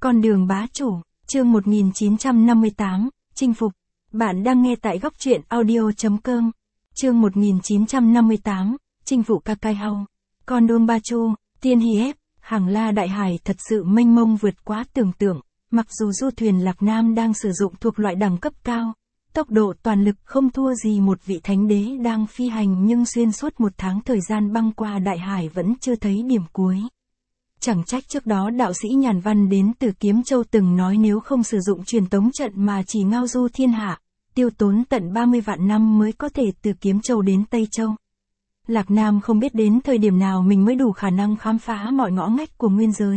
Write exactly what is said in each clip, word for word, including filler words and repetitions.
Con đường bá chủ, chương một nghìn chín trăm năm mươi tám, chinh phục. Bạn đang nghe tại góc truyện audio.com. Chương một nghìn chín trăm năm mươi tám, chinh phục Cacaiao. Con đường Ba Chu, Tiên Hiếp, Hàng La Đại Hải thật sự mênh mông vượt quá tưởng tượng. Mặc dù du thuyền Lạc Nam đang sử dụng thuộc loại đẳng cấp cao, tốc độ toàn lực không thua gì một vị thánh đế đang phi hành, nhưng xuyên suốt một tháng thời gian băng qua đại hải vẫn chưa thấy điểm cuối. Chẳng trách trước đó đạo sĩ Nhàn Văn đến từ Kiếm Châu từng nói nếu không sử dụng truyền tống trận mà chỉ ngao du thiên hạ, tiêu tốn tận ba mươi vạn năm mới có thể từ Kiếm Châu đến Tây Châu. Lạc Nam không biết đến thời điểm nào mình mới đủ khả năng khám phá mọi ngõ ngách của nguyên giới.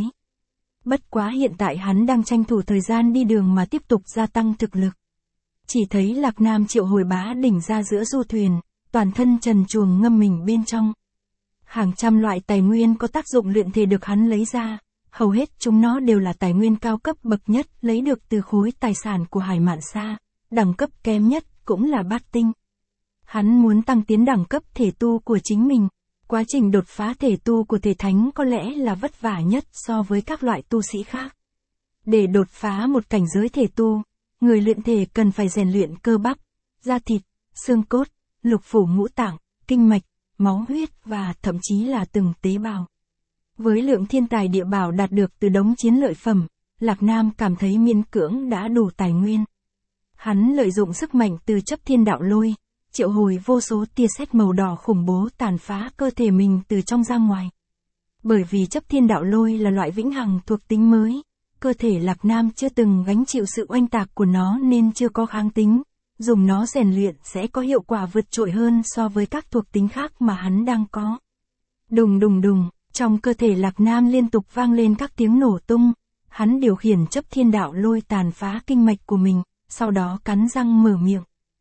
Bất quá hiện tại hắn đang tranh thủ thời gian đi đường mà tiếp tục gia tăng thực lực. Chỉ thấy Lạc Nam triệu hồi bá đỉnh ra giữa du thuyền, toàn thân trần truồng ngâm mình bên trong. Hàng trăm loại tài nguyên có tác dụng luyện thể được hắn lấy ra, hầu hết chúng nó đều là tài nguyên cao cấp bậc nhất lấy được từ khối tài sản của Hải Mạn Sa, đẳng cấp kém nhất cũng là bát tinh. Hắn muốn tăng tiến đẳng cấp thể tu của chính mình, quá trình đột phá thể tu của thể thánh có lẽ là vất vả nhất so với các loại tu sĩ khác. Để đột phá một cảnh giới thể tu, người luyện thể cần phải rèn luyện cơ bắp, da thịt, xương cốt, lục phủ ngũ tạng, kinh mạch, máu huyết và thậm chí là từng tế bào. Với lượng thiên tài địa bảo đạt được từ đống chiến lợi phẩm, Lạc Nam cảm thấy miễn cưỡng đã đủ tài nguyên. Hắn lợi dụng sức mạnh từ chấp thiên đạo lôi, triệu hồi vô số tia sét màu đỏ khủng bố tàn phá cơ thể mình từ trong ra ngoài. Bởi vì chấp thiên đạo lôi là loại vĩnh hằng thuộc tính mới, cơ thể Lạc Nam chưa từng gánh chịu sự oanh tạc của nó nên chưa có kháng tính. Dùng nó rèn luyện sẽ có hiệu quả vượt trội hơn so với các thuộc tính khác mà hắn đang có. Đùng đùng đùng, trong cơ thể Lạc Nam liên tục vang lên các tiếng nổ tung. Hắn điều khiển chấp thiên đạo lôi tàn phá kinh mạch của mình, sau đó cắn răng mở miệng.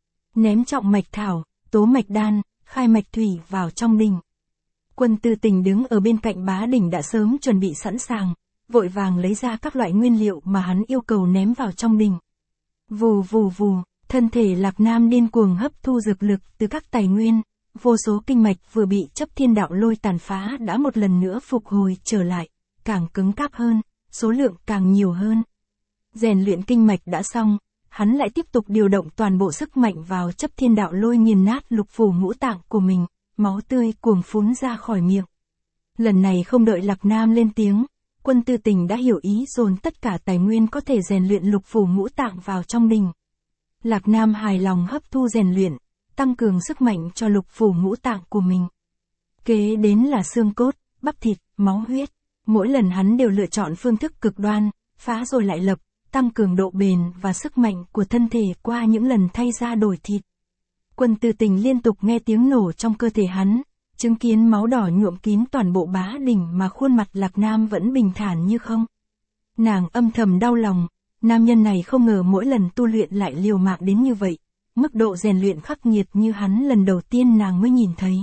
Ném trọng mạch thảo, tố mạch đan, khai mạch thủy vào trong đỉnh. Quân Tư Tình đứng ở bên cạnh bá đỉnh đã sớm chuẩn bị sẵn sàng, vội vàng lấy ra các loại nguyên liệu mà hắn yêu cầu ném vào trong đỉnh. Vù vù vù. Thân thể Lạc Nam điên cuồng hấp thu dược lực từ các tài nguyên, vô số kinh mạch vừa bị chấp thiên đạo lôi tàn phá đã một lần nữa phục hồi trở lại, càng cứng cáp hơn, số lượng càng nhiều hơn. Rèn luyện kinh mạch đã xong, hắn lại tiếp tục điều động toàn bộ sức mạnh vào chấp thiên đạo lôi nghiền nát lục phủ ngũ tạng của mình, máu tươi cuồng phún ra khỏi miệng. Lần này không đợi Lạc Nam lên tiếng, Quân Tư Tình đã hiểu ý dồn tất cả tài nguyên có thể rèn luyện lục phủ ngũ tạng vào trong đỉnh. Lạc Nam hài lòng hấp thu rèn luyện, tăng cường sức mạnh cho lục phủ ngũ tạng của mình. Kế đến là xương cốt, bắp thịt, máu huyết. Mỗi lần hắn đều lựa chọn phương thức cực đoan, phá rồi lại lập, tăng cường độ bền và sức mạnh của thân thể qua những lần thay da đổi thịt. Quân Tư Tình liên tục nghe tiếng nổ trong cơ thể hắn, chứng kiến máu đỏ nhuộm kín toàn bộ bá đỉnh mà khuôn mặt Lạc Nam vẫn bình thản như không. Nàng âm thầm đau lòng. Nam nhân này không ngờ mỗi lần tu luyện lại liều mạng đến như vậy, mức độ rèn luyện khắc nghiệt như hắn lần đầu tiên nàng mới nhìn thấy.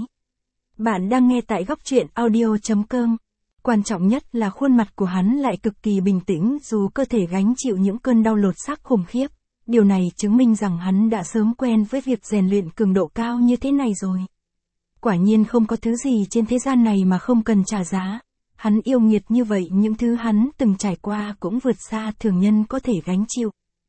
Bạn đang nghe tại góc truyện audio.com. Quan trọng nhất là khuôn mặt của hắn lại cực kỳ bình tĩnh dù cơ thể gánh chịu những cơn đau lột xác khủng khiếp. Điều này chứng minh rằng hắn đã sớm quen với việc rèn luyện cường độ cao như thế này rồi. Quả nhiên không có thứ gì trên thế gian này mà không cần trả giá. Hắn yêu nghiệt như vậy, những thứ hắn từng trải qua cũng vượt xa thường nhân có thể gánh chịu.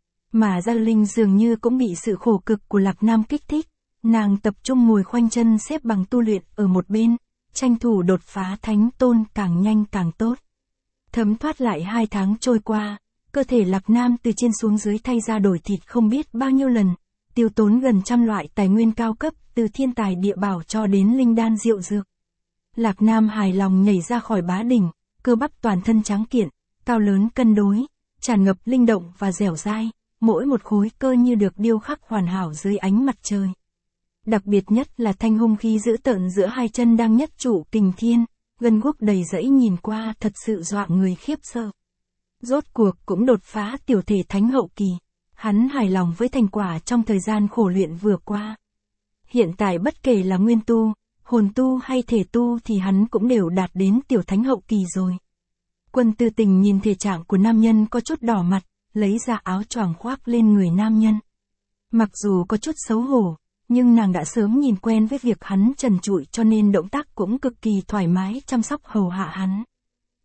Mà Gia Linh dường như cũng bị sự khổ cực của Lạc Nam kích thích, nàng tập trung ngồi khoanh chân xếp bằng tu luyện ở một bên, tranh thủ đột phá thánh tôn càng nhanh càng tốt. Thấm thoát lại hai tháng trôi qua, cơ thể Lạc Nam từ trên xuống dưới thay da đổi thịt không biết bao nhiêu lần, tiêu tốn gần trăm loại tài nguyên cao cấp từ thiên tài địa bảo cho đến linh đan diệu dược. Lạc Nam hài lòng nhảy ra khỏi bá đỉnh, cơ bắp toàn thân trắng kiện, cao lớn cân đối, tràn ngập linh động và dẻo dai, mỗi một khối cơ như được điêu khắc hoàn hảo dưới ánh mặt trời. Đặc biệt nhất là thanh hung khí dữ tợn giữa hai chân đang nhất trụ kình thiên, gân guốc đầy rẫy nhìn qua thật sự dọa người khiếp sợ. Rốt cuộc cũng đột phá tiểu thể thánh hậu kỳ, hắn hài lòng với thành quả trong thời gian khổ luyện vừa qua. Hiện tại bất kể là nguyên tu, hồn tu hay thể tu thì hắn cũng đều đạt đến tiểu thánh hậu kỳ rồi. Quân Tư Tình nhìn thể trạng của nam nhân có chút đỏ mặt, lấy ra áo choàng khoác lên người nam nhân. Mặc dù có chút xấu hổ, nhưng nàng đã sớm nhìn quen với việc hắn trần trụi cho nên động tác cũng cực kỳ thoải mái chăm sóc hầu hạ hắn.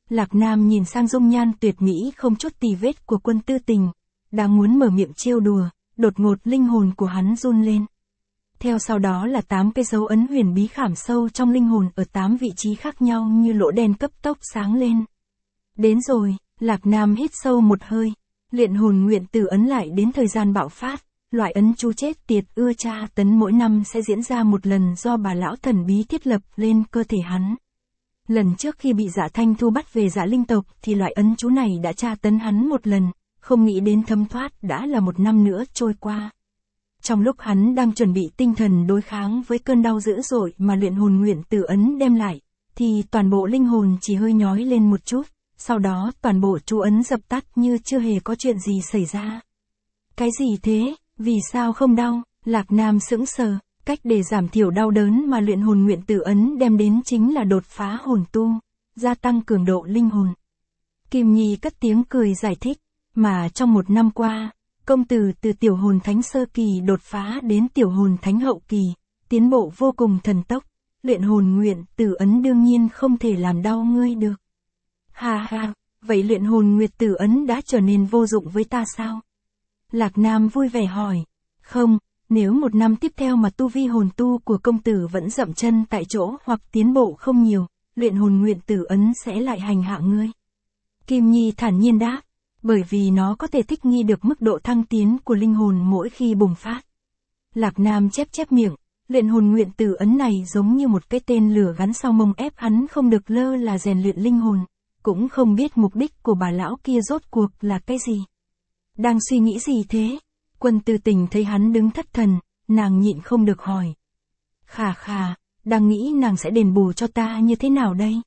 Lạc Nam nhìn sang dung nhan tuyệt mỹ không chút tì vết của Quân Tư Tình, đang muốn mở miệng trêu đùa, đột ngột linh hồn của hắn run lên. Theo sau đó là tám cái dấu ấn huyền bí khảm sâu trong linh hồn ở tám vị trí khác nhau như lỗ đen cấp tốc sáng lên. Đến rồi, Lạc Nam hít sâu một hơi, luyện hồn nguyện tử ấn lại đến thời gian bạo phát, loại ấn chú chết tiệt ưa tra tấn mỗi năm sẽ diễn ra một lần do bà lão thần bí thiết lập lên cơ thể hắn. Lần trước khi bị Dạ Thanh Thu bắt về Dạ Linh tộc thì loại ấn chú này đã tra tấn hắn một lần, không nghĩ đến thấm thoát đã là một năm nữa trôi qua. Trong lúc hắn đang chuẩn bị tinh thần đối kháng với cơn đau dữ dội mà luyện hồn nguyện tử ấn đem lại, thì toàn bộ linh hồn chỉ hơi nhói lên một chút, sau đó toàn bộ chú ấn dập tắt như chưa hề có chuyện gì xảy ra. Cái gì thế, vì sao không đau? Lạc Nam sững sờ, cách để giảm thiểu đau đớn mà luyện hồn nguyện tử ấn đem đến chính là đột phá hồn tu, gia tăng cường độ linh hồn. Kim Nhi cất tiếng cười giải thích, mà trong một năm qua, công tử từ tiểu hồn thánh sơ kỳ đột phá đến tiểu hồn thánh hậu kỳ, tiến bộ vô cùng thần tốc, luyện hồn nguyện tử ấn đương nhiên không thể làm đau ngươi được. Ha ha, vậy luyện hồn nguyệt tử ấn đã trở nên vô dụng với ta sao? Lạc Nam vui vẻ hỏi, không, nếu một năm tiếp theo mà tu vi hồn tu của công tử vẫn dậm chân tại chỗ hoặc tiến bộ không nhiều, luyện hồn nguyện tử ấn sẽ lại hành hạ ngươi. Kim Nhi thản nhiên đáp, bởi vì nó có thể thích nghi được mức độ thăng tiến của linh hồn mỗi khi bùng phát. Lạc Nam chép chép miệng, luyện hồn nguyện tử ấn này giống như một cái tên lửa gắn sau mông ép hắn không được lơ là rèn luyện linh hồn, cũng không biết mục đích của bà lão kia rốt cuộc là cái gì. Đang suy nghĩ gì thế? Quân Tư Tình thấy hắn đứng thất thần, nàng nhịn không được hỏi. Khà khà, đang nghĩ nàng sẽ đền bù cho ta như thế nào đây?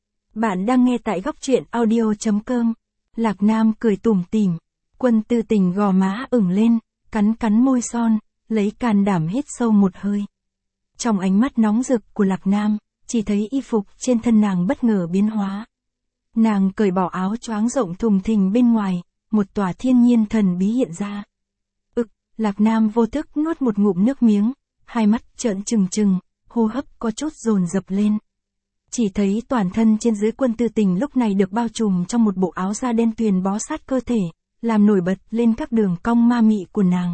Bạn đang nghe tại góc truyện audio chấm com. Lạc Nam cười tủm tỉm. Quân Tư Tình gò má ửng lên, cắn cắn môi son, lấy can đảm hít sâu một hơi. Trong ánh mắt nóng rực của Lạc Nam, chỉ thấy y phục trên thân nàng bất ngờ biến hóa. Nàng cởi bỏ áo choáng rộng thùng thình bên ngoài, một tòa thiên nhiên thần bí hiện ra. Ực, Lạc Nam vô thức nuốt một ngụm nước miếng, hai mắt trợn trừng trừng, hô hấp có chút dồn dập lên. Chỉ thấy toàn thân trên dưới Quân Tư Tình lúc này được bao trùm trong một bộ áo da đen tuyền bó sát cơ thể, làm nổi bật lên các đường cong ma mị của nàng.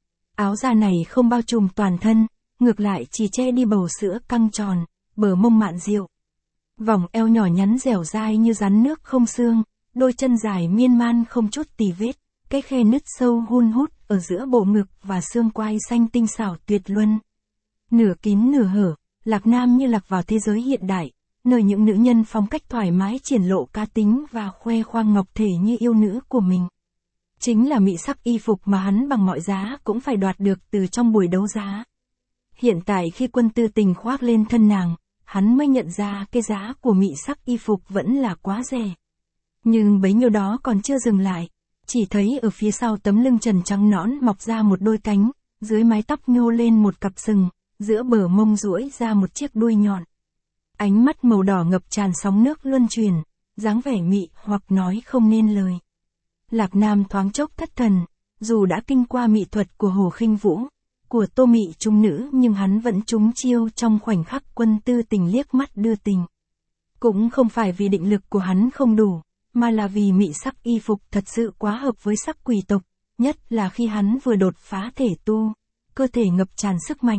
Áo da này không bao trùm toàn thân, ngược lại chỉ che đi bầu sữa căng tròn, bờ mông mạn rượu. Vòng eo nhỏ nhắn dẻo dai như rắn nước không xương, đôi chân dài miên man không chút tì vết, cái khe nứt sâu hun hút ở giữa bộ ngực và xương quai xanh tinh xảo tuyệt luân. Nửa kín nửa hở, Lạc Nam như lạc vào thế giới hiện đại, nơi những nữ nhân phong cách thoải mái triển lộ cá tính và khoe khoang ngọc thể như yêu nữ của mình. Chính là mị sắc y phục mà hắn bằng mọi giá cũng phải đoạt được từ trong buổi đấu giá. Hiện tại khi Quân Tư Tình khoác lên thân nàng, hắn mới nhận ra cái giá của mị sắc y phục vẫn là quá rẻ. Nhưng bấy nhiêu đó còn chưa dừng lại, chỉ thấy ở phía sau tấm lưng trần trắng nõn mọc ra một đôi cánh, dưới mái tóc nhô lên một cặp sừng, giữa bờ mông duỗi ra một chiếc đuôi nhọn. Ánh mắt màu đỏ ngập tràn sóng nước luân chuyển, dáng vẻ mị hoặc nói không nên lời. Lạc Nam thoáng chốc thất thần, dù đã kinh qua mỹ thuật của Hồ Khinh Vũ, của Tô Mị trung nữ nhưng hắn vẫn trúng chiêu trong khoảnh khắc Quân Tư Tình liếc mắt đưa tình. Cũng không phải vì định lực của hắn không đủ, mà là vì mị sắc y phục thật sự quá hợp với sắc quỷ tộc, nhất là khi hắn vừa đột phá thể tu, cơ thể ngập tràn sức mạnh.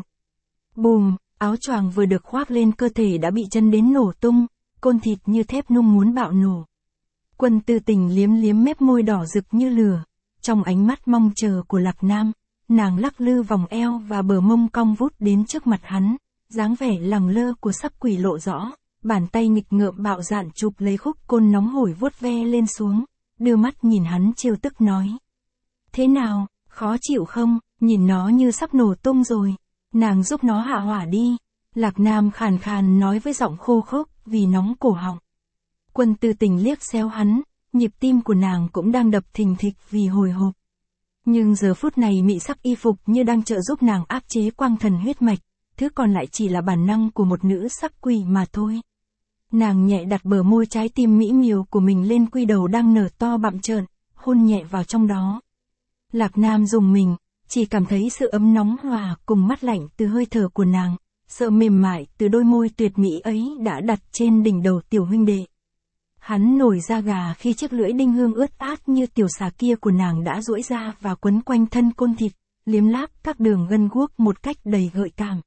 Bùm, áo choàng vừa được khoác lên cơ thể đã bị chân đến nổ tung, côn thịt như thép nung muốn bạo nổ. Quân Tư Tình liếm liếm mép môi đỏ rực như lửa, trong ánh mắt mong chờ của Lạc Nam, nàng lắc lư vòng eo và bờ mông cong vút đến trước mặt hắn, dáng vẻ lẳng lơ của sắc quỷ lộ rõ, bàn tay nghịch ngợm bạo dạn chụp lấy khúc côn nóng hổi vuốt ve lên xuống, đưa mắt nhìn hắn trêu tức nói. Thế nào, khó chịu không, nhìn nó như sắp nổ tung rồi, nàng giúp nó hạ hỏa đi, Lạc Nam khàn khàn nói với giọng khô khốc vì nóng cổ họng. Quân Tư Tình liếc xéo hắn, nhịp tim của nàng cũng đang đập thình thịch vì hồi hộp. Nhưng giờ phút này mị sắc y phục như đang trợ giúp nàng áp chế quang thần huyết mạch, thứ còn lại chỉ là bản năng của một nữ sắc quỷ mà thôi. Nàng nhẹ đặt bờ môi trái tim mỹ miều của mình lên quy đầu đang nở to bặm trợn, hôn nhẹ vào trong đó. Lạc Nam dùng mình, chỉ cảm thấy sự ấm nóng hòa cùng mát lạnh từ hơi thở của nàng, sợ mềm mại từ đôi môi tuyệt mỹ ấy đã đặt trên đỉnh đầu tiểu huynh đệ. Hắn nổi da gà khi chiếc lưỡi đinh hương ướt át như tiểu xà kia của nàng đã duỗi ra và quấn quanh thân côn thịt, liếm láp các đường gân guốc một cách đầy gợi cảm.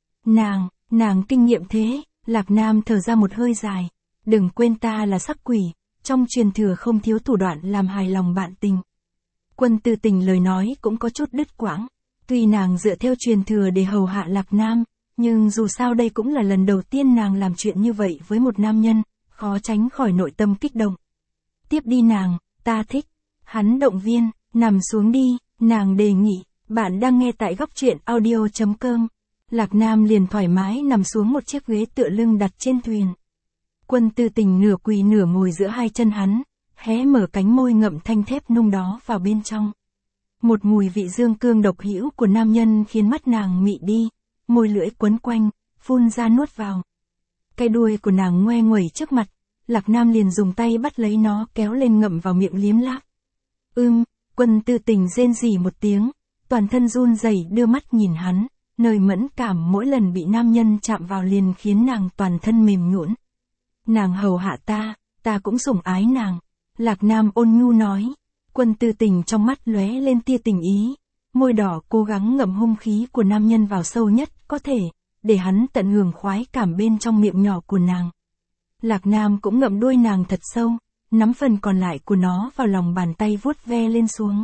Nàng, nàng kinh nghiệm thế, Lạc Nam thở ra một hơi dài. Đừng quên ta là sắc quỷ, trong truyền thừa không thiếu thủ đoạn làm hài lòng bạn tình. Quân Tư Tình lời nói cũng có chút đứt quãng. Tuy nàng dựa theo truyền thừa để hầu hạ Lạc Nam, nhưng dù sao đây cũng là lần đầu tiên nàng làm chuyện như vậy với một nam nhân, khó tránh khỏi nội tâm kích động. Tiếp đi nàng, ta thích. Hắn động viên, nằm xuống đi, nàng đề nghị. Bạn đang nghe tại góc truyện audio chấm com. Lạc Nam liền thoải mái nằm xuống một chiếc ghế tựa lưng đặt trên thuyền. Quân Tư Tình nửa quỳ nửa ngồi giữa hai chân hắn, hé mở cánh môi ngậm thanh thép nung đó vào bên trong. Một mùi vị dương cương độc hữu của nam nhân khiến mắt nàng mị đi, môi lưỡi quấn quanh, phun ra nuốt vào. Cái đuôi của nàng ngoe nguẩy trước mặt, Lạc Nam liền dùng tay bắt lấy nó kéo lên ngậm vào miệng liếm láp. Ưm, Quân Tư Tình rên rỉ một tiếng, toàn thân run rẩy đưa mắt nhìn hắn, nơi mẫn cảm mỗi lần bị nam nhân chạm vào liền khiến nàng toàn thân mềm nhũn. Nàng hầu hạ ta, ta cũng sủng ái nàng. Lạc Nam ôn nhu nói. Quân Tư Tình trong mắt lóe lên tia tình ý, môi đỏ cố gắng ngậm hung khí của nam nhân vào sâu nhất có thể, để hắn tận hưởng khoái cảm bên trong miệng nhỏ của nàng. Lạc Nam cũng ngậm đuôi nàng thật sâu, nắm phần còn lại của nó vào lòng bàn tay vuốt ve lên xuống.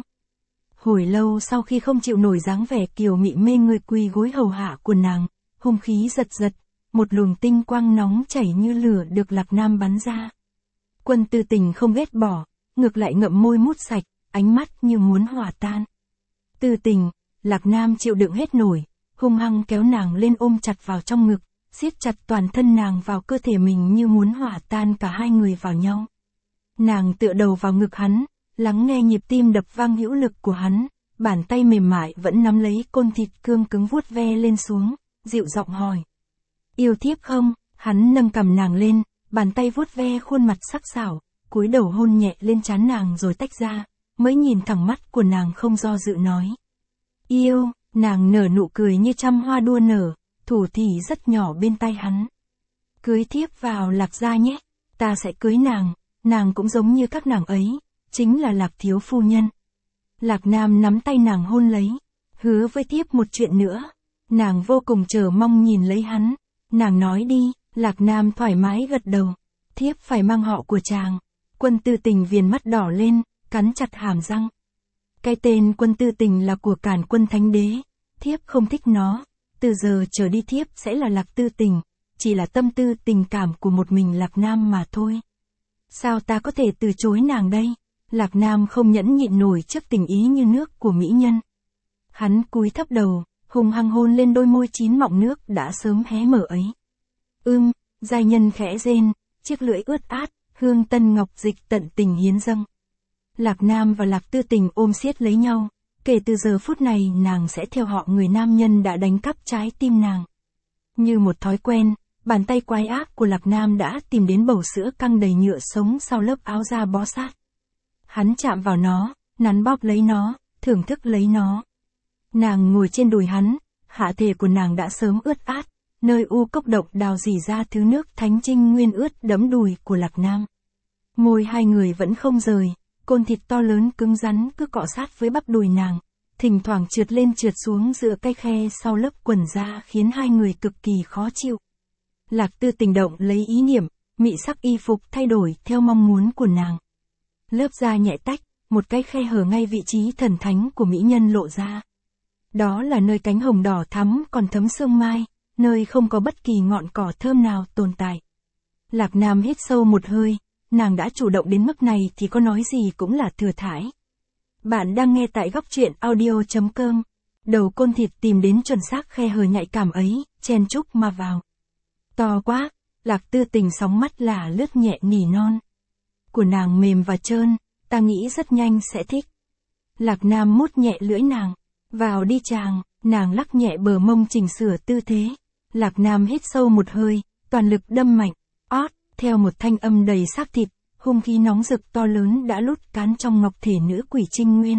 Hồi lâu sau khi không chịu nổi dáng vẻ kiều mị mê người quỳ gối hầu hạ của nàng, hung khí giật giật, một luồng tinh quang nóng chảy như lửa được Lạc Nam bắn ra. Quân Tư Tình không ghét bỏ, ngược lại ngậm môi mút sạch, ánh mắt như muốn hòa tan. Tư Tình, Lạc Nam chịu đựng hết nổi, hung hăng kéo nàng lên ôm chặt vào trong ngực, siết chặt toàn thân nàng vào cơ thể mình như muốn hòa tan cả hai người vào nhau. Nàng tựa đầu vào ngực hắn, lắng nghe nhịp tim đập vang hữu lực của hắn, bàn tay mềm mại vẫn nắm lấy côn thịt cương cứng vuốt ve lên xuống, dịu giọng hỏi. Yêu thiếp không? Hắn nâng cằm nàng lên, bàn tay vuốt ve khuôn mặt sắc sảo, cúi đầu hôn nhẹ lên trán nàng rồi tách ra, mới nhìn thẳng mắt của nàng không do dự nói. Yêu, nàng nở nụ cười như trăm hoa đua nở, thủ thỉ rất nhỏ bên tay hắn. Cưới thiếp vào Lạc gia nhé, ta sẽ cưới nàng, nàng cũng giống như các nàng ấy, chính là Lạc thiếu phu nhân. Lạc Nam nắm tay nàng hôn lấy, hứa với thiếp một chuyện nữa. Nàng vô cùng chờ mong nhìn lấy hắn. Nàng nói đi, Lạc Nam thoải mái gật đầu. Thiếp phải mang họ của chàng. Quân Tư Tình viền mắt đỏ lên, cắn chặt hàm răng. Cái tên Quân Tư Tình là của Càn Quân Thánh Đế. Thiếp không thích nó. Từ giờ trở đi thiếp sẽ là Lạc Tư Tình. Chỉ là tâm tư tình cảm của một mình Lạc Nam mà thôi. Sao ta có thể từ chối nàng đây? Lạc Nam không nhẫn nhịn nổi trước tình ý như nước của mỹ nhân. Hắn cúi thấp đầu, hùng hăng hôn lên đôi môi chín mọng nước đã sớm hé mở ấy. Ưm, giai nhân khẽ rên, chiếc lưỡi ướt át, hương tân ngọc dịch tận tình hiến dâng. Lạc Nam và Lạc Tư Tình ôm siết lấy nhau, kể từ giờ phút này nàng sẽ theo họ người nam nhân đã đánh cắp trái tim nàng. Như một thói quen, bàn tay quái ác của Lạc Nam đã tìm đến bầu sữa căng đầy nhựa sống sau lớp áo da bó sát. Hắn chạm vào nó, nắn bóp lấy nó, thưởng thức lấy nó. Nàng ngồi trên đùi hắn, hạ thể của nàng đã sớm ướt át, nơi u cốc độc đào rỉ ra thứ nước thánh trinh nguyên ướt đẫm đùi của Lạc Nam. Môi hai người vẫn không rời, côn thịt to lớn cứng rắn cứ cọ sát với bắp đùi nàng, thỉnh thoảng trượt lên trượt xuống giữa cái khe sau lớp quần da khiến hai người cực kỳ khó chịu. Lạc Tư Tình động lấy ý niệm, mị sắc y phục thay đổi theo mong muốn của nàng. Lớp da nhẹ tách, một cái khe hở ngay vị trí thần thánh của mỹ nhân lộ ra. Đó là nơi cánh hồng đỏ thắm còn thấm sương mai, nơi không có bất kỳ ngọn cỏ thơm nào tồn tại. Lạc Nam hít sâu một hơi, nàng đã chủ động đến mức này thì có nói gì cũng là thừa thãi. Bạn đang nghe tại góc truyện audio chấm com. Đầu côn thịt tìm đến chuẩn xác khe hở nhạy cảm ấy, chen chúc mà vào. To quá, Lạc Tư Tình sóng mắt là lướt nhẹ nỉ non. Của nàng mềm và trơn, ta nghĩ rất nhanh sẽ thích. Lạc Nam mút nhẹ lưỡi nàng. Vào đi chàng, nàng lắc nhẹ bờ mông chỉnh sửa tư thế. Lạc Nam hít sâu một hơi, toàn lực đâm mạnh, ót, theo một thanh âm đầy xác thịt, hung khí nóng rực to lớn đã lút cán trong ngọc thể nữ quỷ trinh nguyên.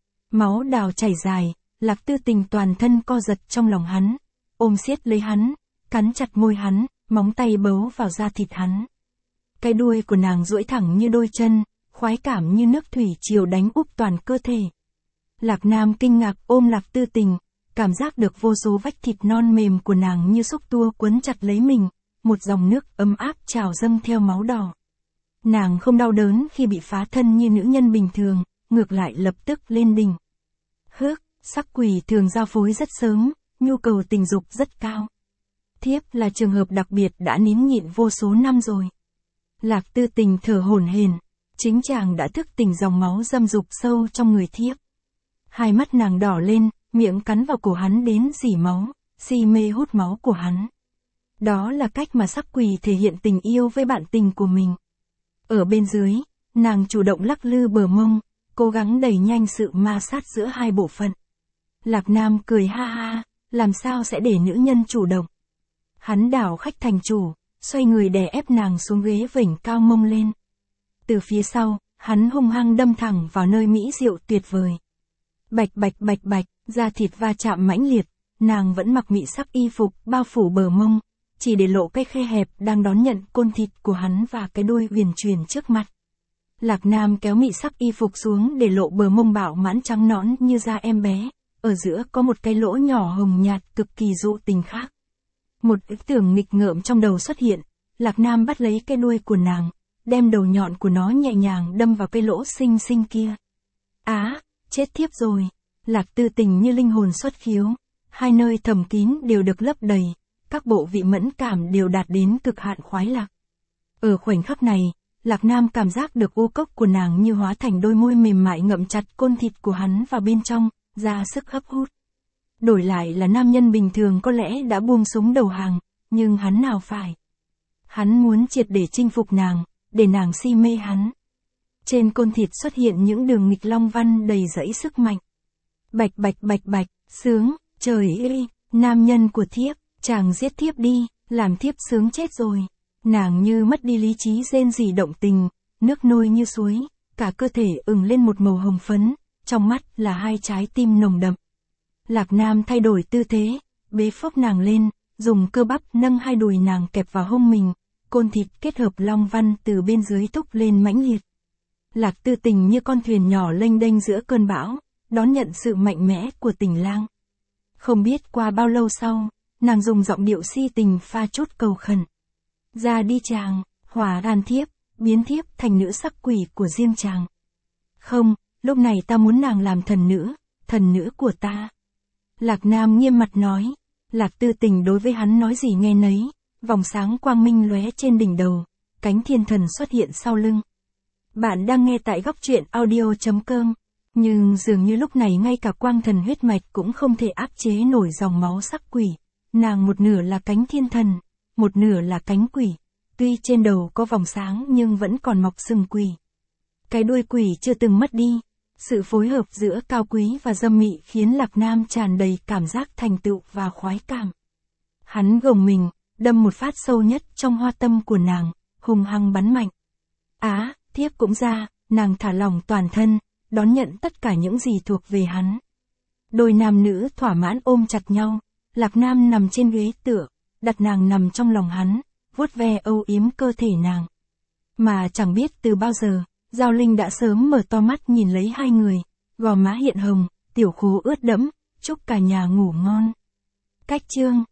Máu đào chảy dài, Lạc Tư Tình toàn thân co giật trong lòng hắn, ôm siết lấy hắn, cắn chặt môi hắn, móng tay bấu vào da thịt hắn. Cái đuôi của nàng duỗi thẳng như đôi chân, khoái cảm như nước thủy triều đánh úp toàn cơ thể. Lạc Nam kinh ngạc ôm Lạc Tư Tình, cảm giác được vô số vách thịt non mềm của nàng như xúc tua quấn chặt lấy mình, một dòng nước ấm áp trào dâng theo máu đỏ. Nàng không đau đớn khi bị phá thân như nữ nhân bình thường, ngược lại lập tức lên đỉnh. Hước, sắc quỷ thường giao phối rất sớm, nhu cầu tình dục rất cao. Thiếp là trường hợp đặc biệt đã nín nhịn vô số năm rồi. Lạc Tư Tình thở hổn hển, chính chàng đã thức tỉnh dòng máu dâm dục sâu trong người thiếp. Hai mắt nàng đỏ lên, miệng cắn vào cổ hắn đến rỉ máu, si mê hút máu của hắn. Đó là cách mà sắc quỷ thể hiện tình yêu với bạn tình của mình. Ở bên dưới, nàng chủ động lắc lư bờ mông, cố gắng đẩy nhanh sự ma sát giữa hai bộ phận. Lạc Nam cười ha ha, làm sao sẽ để nữ nhân chủ động. Hắn đảo khách thành chủ, xoay người đè ép nàng xuống ghế vểnh cao mông lên. Từ phía sau, hắn hung hăng đâm thẳng vào nơi mỹ diệu tuyệt vời. Bạch bạch bạch bạch, da thịt va chạm mãnh liệt, nàng vẫn mặc mị sắc y phục bao phủ bờ mông, chỉ để lộ cái khe hẹp đang đón nhận côn thịt của hắn và cái đuôi huyền truyền trước mặt. Lạc Nam kéo mị sắc y phục xuống để lộ bờ mông bạo mãn trắng nõn như da em bé, ở giữa có một cái lỗ nhỏ hồng nhạt cực kỳ dụ tình khác. Một ý tưởng nghịch ngợm trong đầu xuất hiện, Lạc Nam bắt lấy cái đuôi của nàng, đem đầu nhọn của nó nhẹ nhàng đâm vào cái lỗ xinh xinh kia. Á, chết thiếp rồi. Lạc Tư Tình như linh hồn xuất khiếu, hai nơi thầm kín đều được lấp đầy, các bộ vị mẫn cảm đều đạt đến cực hạn khoái lạc. Ở khoảnh khắc này, Lạc Nam cảm giác được u cốc của nàng như hóa thành đôi môi mềm mại ngậm chặt côn thịt của hắn vào bên trong, ra sức hấp hút. Đổi lại là nam nhân bình thường có lẽ đã buông súng đầu hàng, nhưng hắn nào phải. Hắn muốn triệt để chinh phục nàng, để nàng si mê hắn. Trên côn thịt xuất hiện những đường nghịch long văn đầy dẫy sức mạnh. Bạch bạch bạch bạch, sướng, trời ơi, nam nhân của thiếp, chàng giết thiếp đi, làm thiếp sướng chết rồi. Nàng như mất đi lý trí rên rỉ động tình, nước nôi như suối, cả cơ thể ửng lên một màu hồng phấn, trong mắt là hai trái tim nồng đậm. Lạc Nam thay đổi tư thế, bế phốc nàng lên, dùng cơ bắp nâng hai đùi nàng kẹp vào hông mình, côn thịt kết hợp long văn từ bên dưới thúc lên mãnh liệt. Lạc Tư Tình như con thuyền nhỏ lênh đênh giữa cơn bão, đón nhận sự mạnh mẽ của tình lang. Không biết qua bao lâu sau, nàng dùng giọng điệu si tình pha chút cầu khẩn. Ra đi chàng, hỏa đàn thiếp, biến thiếp thành nữ sắc quỷ của riêng chàng. Không, lúc này ta muốn nàng làm thần nữ, thần nữ của ta. Lạc Nam nghiêm mặt nói, Lạc Tư Tình đối với hắn nói gì nghe nấy, vòng sáng quang minh lóe trên đỉnh đầu, cánh thiên thần xuất hiện sau lưng. Bạn đang nghe tại góc truyện audio chấm com, nhưng dường như lúc này ngay cả quang thần huyết mạch cũng không thể áp chế nổi dòng máu sắc quỷ. Nàng một nửa là cánh thiên thần, một nửa là cánh quỷ, tuy trên đầu có vòng sáng nhưng vẫn còn mọc sừng quỷ. Cái đuôi quỷ chưa từng mất đi. Sự phối hợp giữa cao quý và dâm mị khiến Lạc Nam tràn đầy cảm giác thành tựu và khoái cảm. Hắn gồng mình, đâm một phát sâu nhất trong hoa tâm của nàng, hung hăng bắn mạnh. Á, thiếp cũng ra, nàng thả lỏng toàn thân, đón nhận tất cả những gì thuộc về hắn. Đôi nam nữ thỏa mãn ôm chặt nhau, Lạc Nam nằm trên ghế tựa, đặt nàng nằm trong lòng hắn, vuốt ve âu yếm cơ thể nàng. Mà chẳng biết từ bao giờ, Giao Linh đã sớm mở to mắt nhìn lấy hai người, gò má hiện hồng, tiểu khố ướt đẫm, chúc cả nhà ngủ ngon. Cách chương